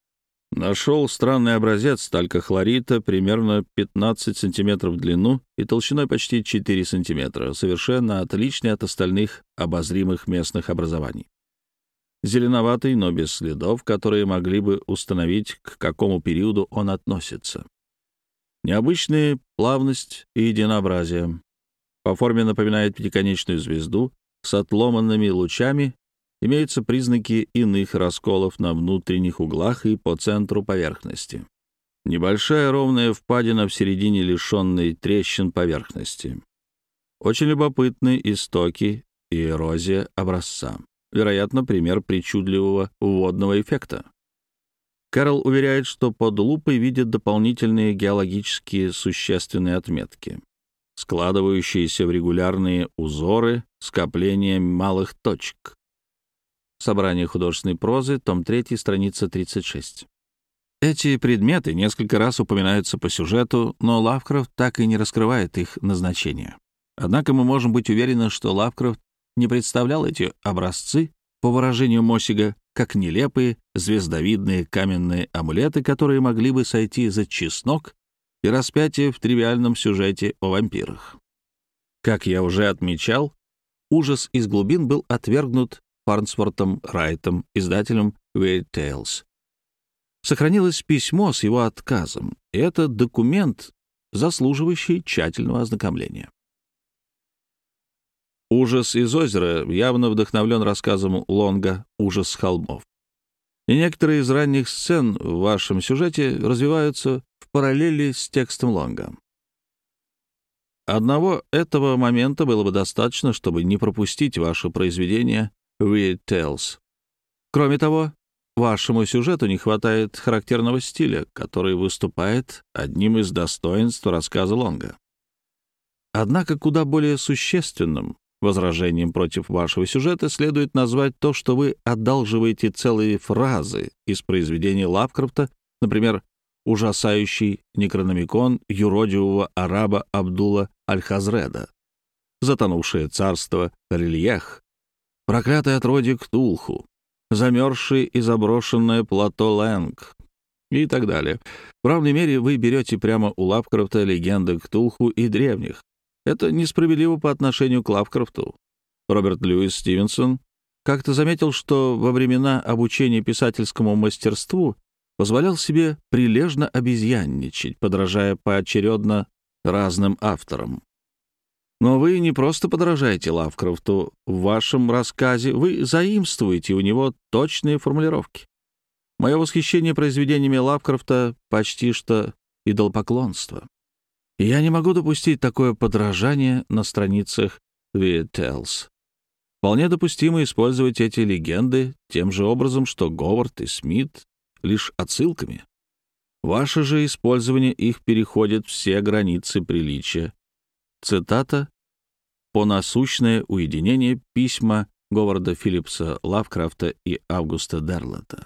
нашел странный образец талькохлорита примерно пятнадцать сантиметров в длину и толщиной почти четыре сантиметра, совершенно отличный от остальных обозримых местных образований. Зеленоватый, но без следов, которые могли бы установить, к какому периоду он относится. Необычная плавность и единообразие. По форме напоминает пятиконечную звезду с отломанными лучами, имеются признаки иных расколов на внутренних углах и по центру поверхности. Небольшая ровная впадина в середине, лишенной трещин поверхности. Очень любопытны истоки и эрозия образца. Вероятно, пример причудливого водного эффекта. Кэрролл уверяет, что под лупой видят дополнительные геологические существенные отметки, складывающиеся в регулярные узоры, скопления малых точек. Собрание художественной прозы, том три, страница тридцать шесть. Эти предметы несколько раз упоминаются по сюжету, но Лавкрафт так и не раскрывает их назначение. Однако мы можем быть уверены, что Лавкрафт не представлял эти образцы, по выражению Мосига, как нелепые, звездовидные каменные амулеты, которые могли бы сойти за чеснок и распятие в тривиальном сюжете о вампирах. Как я уже отмечал, «Ужас из глубин» был отвергнут Фарнсвортом Райтом, издателем Weird Tales. Сохранилось письмо с его отказом, и это документ, заслуживающий тщательного ознакомления. «Ужас из озера» явно вдохновлен рассказом Лонга «Ужас холмов». И некоторые из ранних сцен в вашем сюжете развиваются в параллели с текстом Лонга. Одного этого момента было бы достаточно, чтобы не пропустить ваше произведение Weird Tales. Кроме того, вашему сюжету не хватает характерного стиля, который выступает одним из достоинств рассказа Лонга. Однако куда более существенным возражением против вашего сюжета следует назвать то, что вы одалживаете целые фразы из произведений Лавкрафта, например, ужасающий некрономикон юродивого араба Абдула Аль-Хазреда, затонувшее царство Рельех, проклятое отродье Ктулху, замерзшее и заброшенное плато Лэнг и так далее. В равной мере вы берете прямо у Лавкрафта легенды Ктулху и древних. Это несправедливо по отношению к Лавкрафту. Роберт Льюис Стивенсон как-то заметил, что во времена обучения писательскому мастерству позволял себе прилежно обезьянничать, подражая поочередно разным авторам. Но вы не просто подражаете Лавкрафту в вашем рассказе, вы заимствуете у него точные формулировки. Мое восхищение произведениями Лавкрафта почти что идолопоклонство. И я не могу допустить такое подражание на страницах Weird Tales. Вполне допустимо использовать эти легенды тем же образом, что Говард и Смит, лишь отсылками. Ваше же использование их переходит все границы приличия. Цитата «По насущное уединение письма Говарда Филлипса Лавкрафта и Августа Дерлета».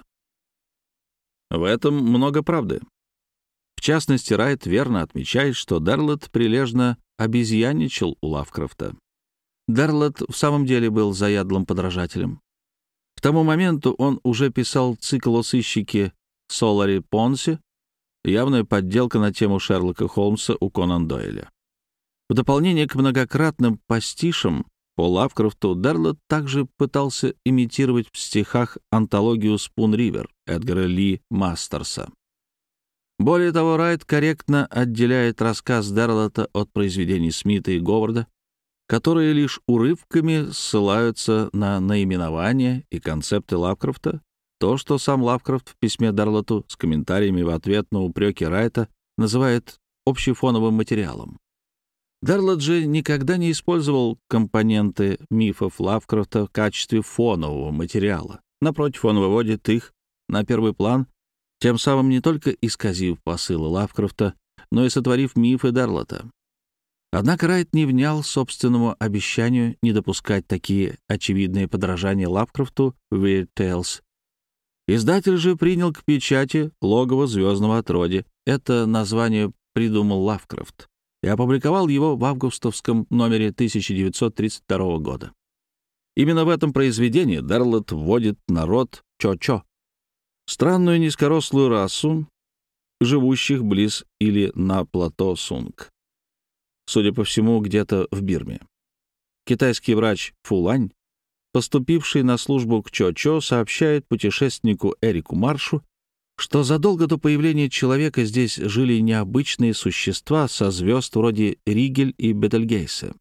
В этом много правды. В частности, Райт верно отмечает, что Дерлет прилежно обезьянничал у Лавкрафта. Дерлет в самом деле был заядлым подражателем. К тому моменту он уже писал цикл о сыщике Соларе Понсе, явная подделка на тему Шерлока Холмса у Конан Дойля. В дополнение к многократным пастишам по Лавкрафту Дерлет также пытался имитировать в стихах антологию «Спун-Ривер» Эдгара Ли Мастерса. Более того, Райт корректно отделяет рассказ Дерлета от произведений Смита и Говарда, которые лишь урывками ссылаются на наименования и концепты Лавкрафта, то, что сам Лавкрафт в письме Дерлету с комментариями в ответ на упреки Райта называет общефоновым материалом. Дерлет же никогда не использовал компоненты мифов Лавкрафта в качестве фонового материала. Напротив, он выводит их на первый план, тем самым не только исказив посылы Лавкрафта, но и сотворив мифы Дерлета. Однако Райт не внял собственному обещанию не допускать такие очевидные подражания Лавкрафту в Weird Tales. Издатель же принял к печати «Логово звездного отродья». Это название придумал Лавкрафт и опубликовал его в августовском номере тысяча девятьсот тридцать второго года. Именно в этом произведении Дерлет вводит народ Чо-Чо, странную низкорослую расу, живущих близ или на плато Сунг, судя по всему, где-то в Бирме. Китайский врач Фулань, поступивший на службу к Чо-Чо, сообщает путешественнику Эрику Маршу, что задолго до появления человека здесь жили необычные существа со звезд вроде Ригель и Бетельгейса.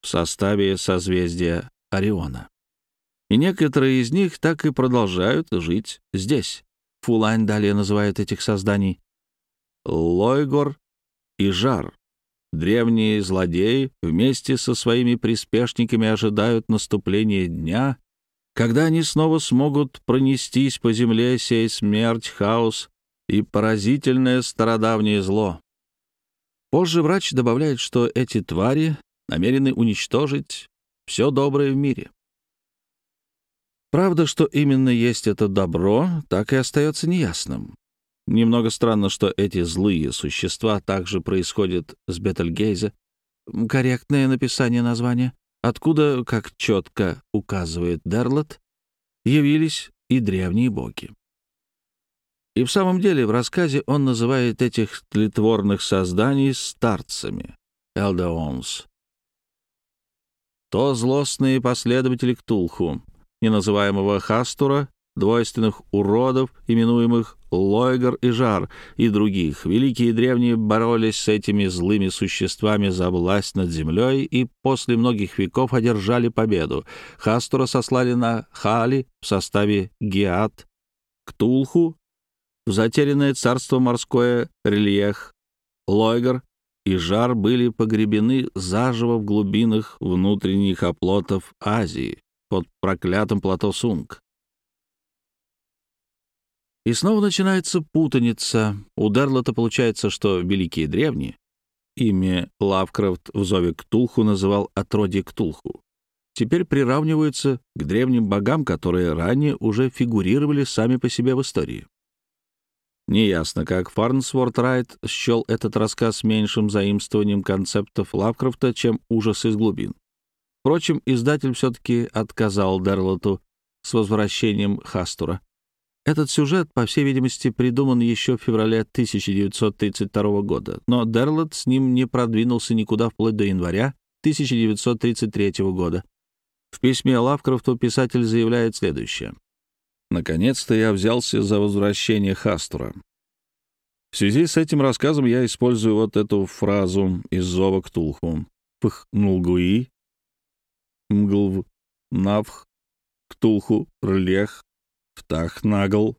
в составе созвездия Ориона. И некоторые из них так и продолжают жить здесь. Фулайн далее называет этих созданий Лойгор и Жар. Древние злодеи вместе со своими приспешниками ожидают наступления дня, когда они снова смогут пронестись по земле, сей смерть, хаос и поразительное стародавнее зло. Позже врач добавляет, что эти твари намерены уничтожить все доброе в мире. Правда, что именно есть это добро, так и остается неясным. Немного странно, что эти злые существа также происходят с Бетельгейзе. Корректное написание названия, откуда, как четко указывает Дерлот, явились и древние боги. И в самом деле в рассказе он называет этих тлетворных созданий старцами, элдеонс. То злостные последователи Ктулху, неназываемого Хастура, двойственных уродов, именуемых Лойгор и Жар, и других. Великие и древние боролись с этими злыми существами за власть над землей и после многих веков одержали победу. Хастура сослали на Хали в составе Геат, Ктулху в затерянное царство морское Рельех. Лойгор и Жар были погребены заживо в глубинах внутренних оплотов Азии под проклятым плато Сунг. И снова начинается путаница. У Дерлота получается, что великие древние, ими Лавкрафт в зове Ктулху называл отродье Ктулху, теперь приравниваются к древним богам, которые ранее уже фигурировали сами по себе в истории. Неясно, как Фарнсворт Райт счел этот рассказ меньшим заимствованием концептов Лавкрафта, чем «Ужас из глубин». Впрочем, издатель все-таки отказал Дерлоту с возвращением Хастура. Этот сюжет, по всей видимости, придуман еще в феврале тысяча девятьсот тридцать второго года, но Дерлот с ним не продвинулся никуда вплоть до января тысяча девятьсот тридцать третьего года. В письме Лавкрафту писатель заявляет следующее. «Наконец-то я взялся за возвращение Хастура. В связи с этим рассказом я использую вот эту фразу из зова Ктулху. Пх-нулгуи, мглв, навх, Ктулху, рлех, Птах-нагл,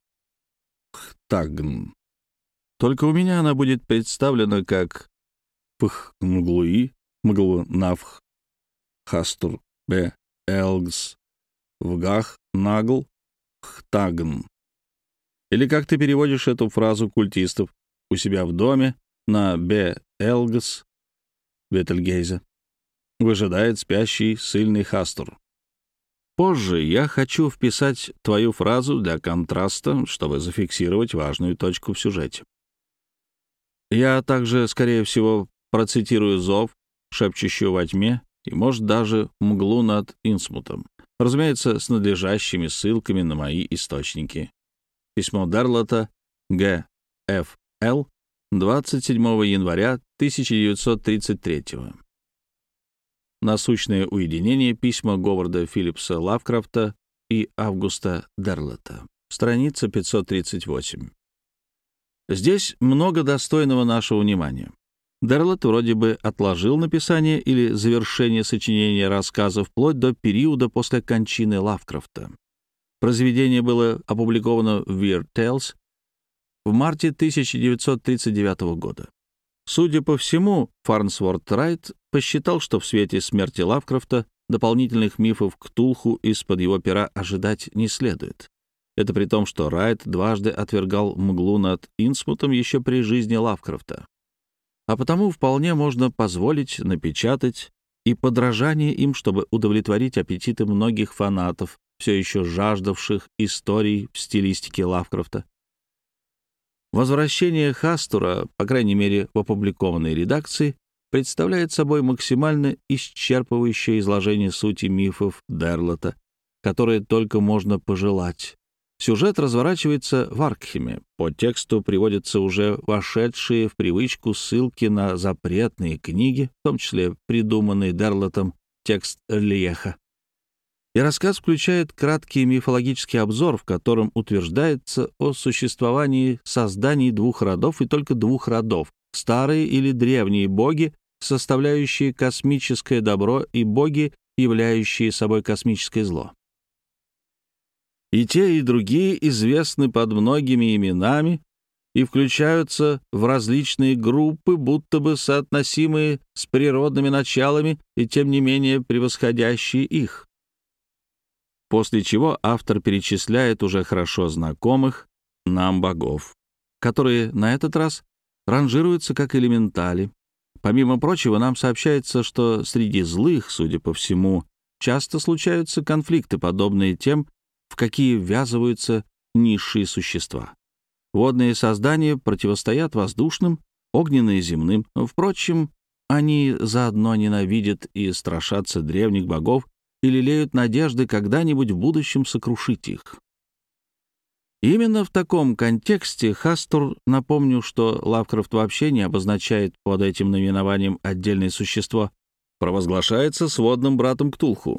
Хтагн. Только у меня она будет представлена как Пх-нглуи, мгл-навх, Хастур, бе, элгс, вгах, нагл, Хтагн. Или как ты переводишь эту фразу культистов у себя в доме на бе, элгс, Бетельгейзе. Выжидает спящий сильный Хастур. Позже я хочу вписать твою фразу для контраста, чтобы зафиксировать важную точку в сюжете. Я также, скорее всего, процитирую зов, шепчущую во тьме, и, может, даже мглу над Инсмутом. Разумеется, с надлежащими ссылками на мои источники. Письмо Дерлота, Г. Ф. Л., двадцать седьмого января тысяча девятьсот тридцать третьего. Насущное уединение. Письма Говарда Филлипса Лавкрафта и Августа Дерлота. Страница пятьсот тридцать восемь. Здесь много достойного нашего внимания. Дерлот вроде бы отложил написание или завершение сочинения рассказа вплоть до периода после кончины Лавкрафта. Произведение было опубликовано в Weird Tales в марте тысяча девятьсот тридцать девятого года. Судя по всему, Фарнсворт Райт посчитал, что в свете смерти Лавкрафта дополнительных мифов Ктулху из-под его пера ожидать не следует. Это при том, что Райт дважды отвергал мглу над Инсмутом еще при жизни Лавкрафта. А потому вполне можно позволить напечатать и подражание им, чтобы удовлетворить аппетиты многих фанатов, все еще жаждавших историй в стилистике Лавкрафта. Возвращение Хастура, по крайней мере в опубликованной редакции, представляет собой максимально исчерпывающее изложение сути мифов Дерлота, которые только можно пожелать. Сюжет разворачивается в Аркхеме. По тексту приводятся уже вошедшие в привычку ссылки на запретные книги, в том числе придуманный Дерлотом текст Рельеха. И рассказ включает краткий мифологический обзор, в котором утверждается о существовании созданий двух родов и только двух родов — старые или древние боги, составляющие космическое добро, и боги, являющие собой космическое зло. И те, и другие известны под многими именами и включаются в различные группы, будто бы соотносимые с природными началами и тем не менее превосходящие их. После чего автор перечисляет уже хорошо знакомых нам богов, которые на этот раз ранжируются как элементали. Помимо прочего, нам сообщается, что среди злых, судя по всему, часто случаются конфликты, подобные тем, в какие ввязываются низшие существа. Водные создания противостоят воздушным, огненные — земным. Впрочем, они заодно ненавидят и страшатся древних богов и лелеют надежды когда-нибудь в будущем сокрушить их. Именно в таком контексте Хастур, напомню, что Лавкрафт вообще не обозначает под этим наименованием отдельное существо, провозглашается сводным братом Ктулху.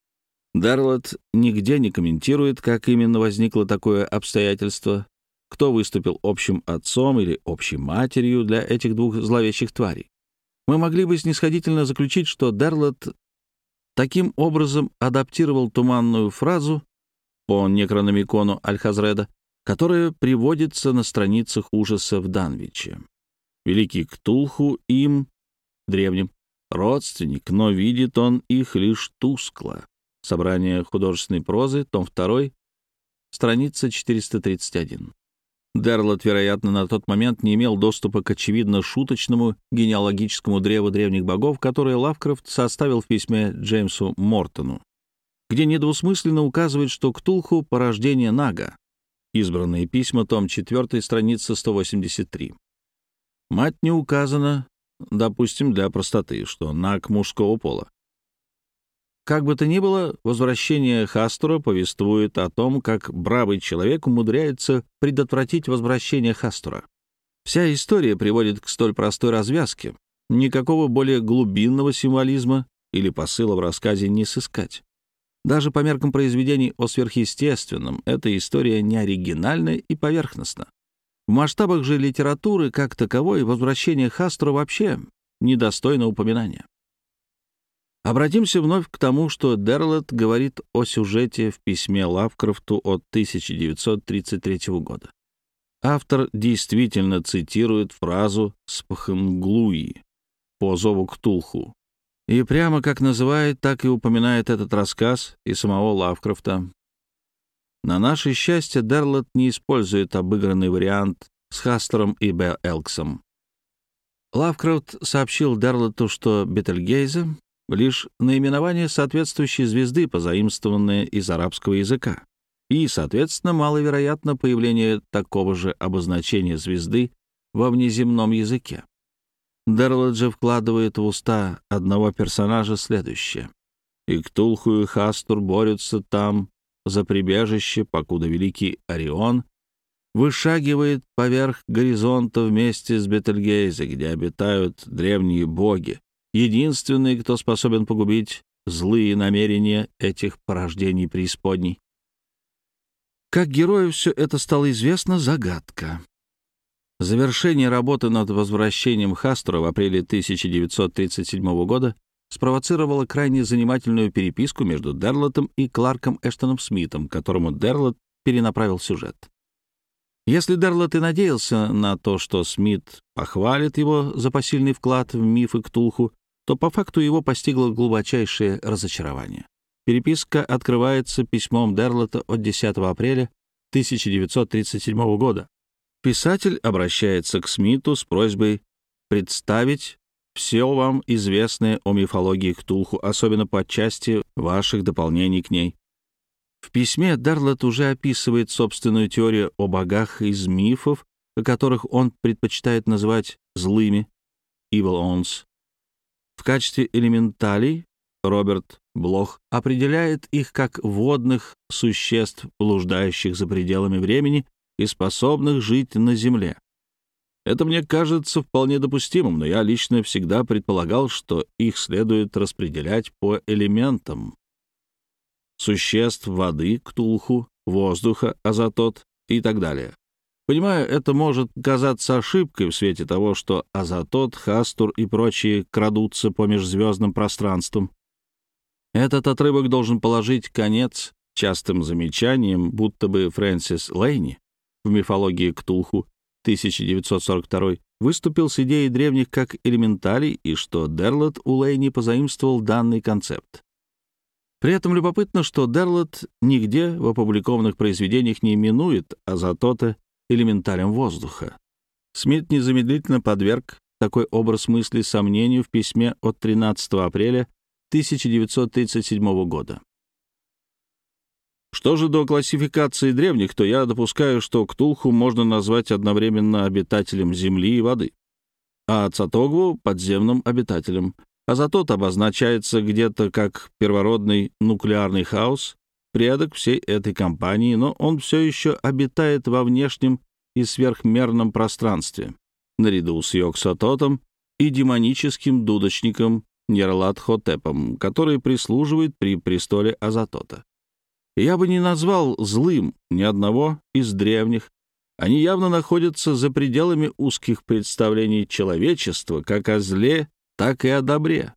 Дарлот нигде не комментирует, как именно возникло такое обстоятельство, кто выступил общим отцом или общей матерью для этих двух зловещих тварей. Мы могли бы снисходительно заключить, что Дарлот таким образом адаптировал туманную фразу по некрономикону Аль-Хазреда, которая приводится на страницах ужаса в Данвиче. Великий Ктулху им, древним, родственник, но видит он их лишь тускло. Собрание художественной прозы, том два, страница четыреста тридцать один. Дарлот, вероятно, на тот момент не имел доступа к очевидно шуточному генеалогическому древу древних богов, которое Лавкрафт составил в письме Джеймсу Мортону, где недвусмысленно указывает, что Ктулху — порождение Нага. Избранные письма, том четыре, страница сто восемьдесят три. Мать не указана, допустим, для простоты, что Наг мужского пола. Как бы то ни было, возвращение Хастура повествует о том, как бравый человек умудряется предотвратить возвращение Хастура. Вся история приводит к столь простой развязке. Никакого более глубинного символизма или посыла в рассказе не сыскать. Даже по меркам произведений о сверхъестественном эта история не оригинальна и поверхностна. В масштабах же литературы как таковой возвращение Хастура вообще недостойно упоминания. Обратимся вновь к тому, что Дарлот говорит о сюжете в письме Лавкрафту от тысяча девятьсот тридцать третьего года. Автор действительно цитирует фразу Спхнглуи по зову Ктулху. И прямо как называет, так и упоминает этот рассказ и самого Лавкрафта. На наше счастье, Дарлот не использует обыгранный вариант с Хастером и Б. Элксом. Лавкрафт сообщил Дарлоту, что Бетельгейзе — лишь наименование соответствующей звезды, позаимствованное из арабского языка, и, соответственно, маловероятно появление такого же обозначения звезды во внеземном языке. Дарлот же вкладывает в уста одного персонажа следующее: «И Ктулху и Хастур борются там за прибежище, покуда великий Орион вышагивает поверх горизонта вместе с Бетельгейзе, где обитают древние боги, единственный, кто способен погубить злые намерения этих порождений преисподней». Как герою все это стало известно — загадка. Завершение работы над возвращением Хастура в апреле тысяча девятьсот тридцать седьмого года спровоцировало крайне занимательную переписку между Дарлотом и Кларком Эштоном Смитом, которому Дарлот перенаправил сюжет. Если Дарлот и надеялся на то, что Смит похвалит его за посильный вклад в мифы Ктулху, то по факту его постигло глубочайшее разочарование. Переписка открывается письмом Дарлота от десятого апреля тысяча девятьсот тридцать седьмого года. Писатель обращается к Смиту с просьбой представить все вам известное о мифологии Ктулху, особенно по части ваших дополнений к ней. В письме Дарлот уже описывает собственную теорию о богах из мифов, которых он предпочитает называть злыми, evil ones. В качестве элементалей Роберт Блох определяет их как водных существ, блуждающих за пределами времени и способных жить на Земле. Это мне кажется вполне допустимым, но я лично всегда предполагал, что их следует распределять по элементам. Существ воды, Ктулху, воздуха, азотот и так далее. Понимаю, это может казаться ошибкой в свете того, что Азатот, Хастур и прочие крадутся по межзвездным пространствам. Этот отрывок должен положить конец частым замечаниям, будто бы Фрэнсис Лейни в «Мифологии Ктулху» тысяча девятьсот сорок второй выступил с идеей древних как элементалей, и что Дерлот у Лейни позаимствовал данный концепт. При этом любопытно, что Дерлот нигде в опубликованных произведениях не именует Азатота элементалем воздуха. Смит незамедлительно подверг такой образ мысли сомнению в письме от тринадцатого апреля тысяча девятьсот тридцать седьмого года. Что же до классификации древних, то я допускаю, что Ктулху можно назвать одновременно обитателем земли и воды, а Ацатоглу — подземным обитателем. Азатот обозначается где-то как первородный нуклеарный хаос, предок всей этой компании, но он все еще обитает во внешнем и сверхмерном пространстве, наряду с Йог-Сототом и демоническим дудочником Нерлат-Хотепом, который прислуживает при престоле Азатота. Я бы не назвал злым ни одного из древних. Они явно находятся за пределами узких представлений человечества как о зле, так и о добре.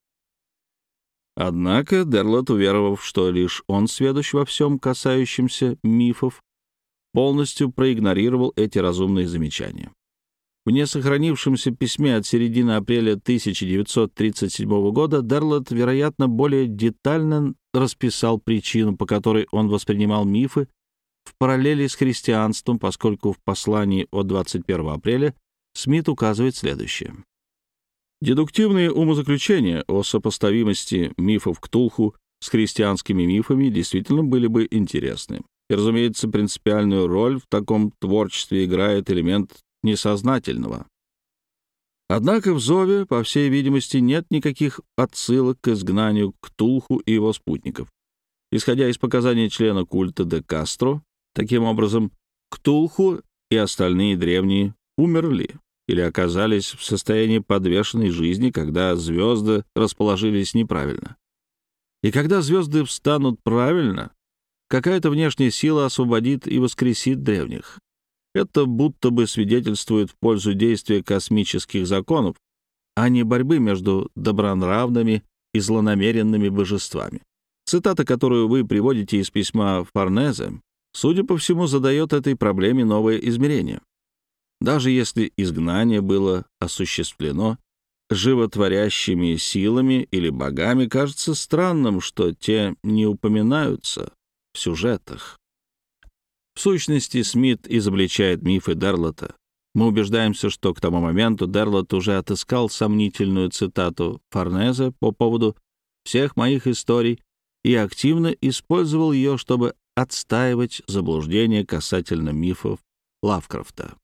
Однако Дерлот, уверовав, что лишь он сведущ во всем касающемся мифов, полностью проигнорировал эти разумные замечания. В несохранившемся письме от середины апреля тысяча девятьсот тридцать седьмого года Дерлот, вероятно, более детально расписал причину, по которой он воспринимал мифы в параллели с христианством, поскольку в послании от двадцать первого апреля Смит указывает следующее. Дедуктивные умозаключения о сопоставимости мифов Ктулху с христианскими мифами действительно были бы интересны. И, разумеется, принципиальную роль в таком творчестве играет элемент несознательного. Однако в Зове, по всей видимости, нет никаких отсылок к изгнанию Ктулху и его спутников. Исходя из показаний члена культа де Кастро, таким образом, Ктулху и остальные древние умерли или оказались в состоянии подвешенной жизни, когда звезды расположились неправильно. И когда звезды встанут правильно, какая-то внешняя сила освободит и воскресит древних. Это будто бы свидетельствует в пользу действия космических законов, а не борьбы между добронравными и злонамеренными божествами. Цитата, которую вы приводите из письма Форнезе, судя по всему, задает этой проблеме новое измерение. Даже если изгнание было осуществлено животворящими силами или богами, кажется странным, что те не упоминаются в сюжетах. В сущности, Смит изобличает мифы Дерлота. Мы убеждаемся, что к тому моменту Дерлот уже отыскал сомнительную цитату Форнезе по поводу всех моих историй и активно использовал ее, чтобы отстаивать заблуждения касательно мифов Лавкрафта.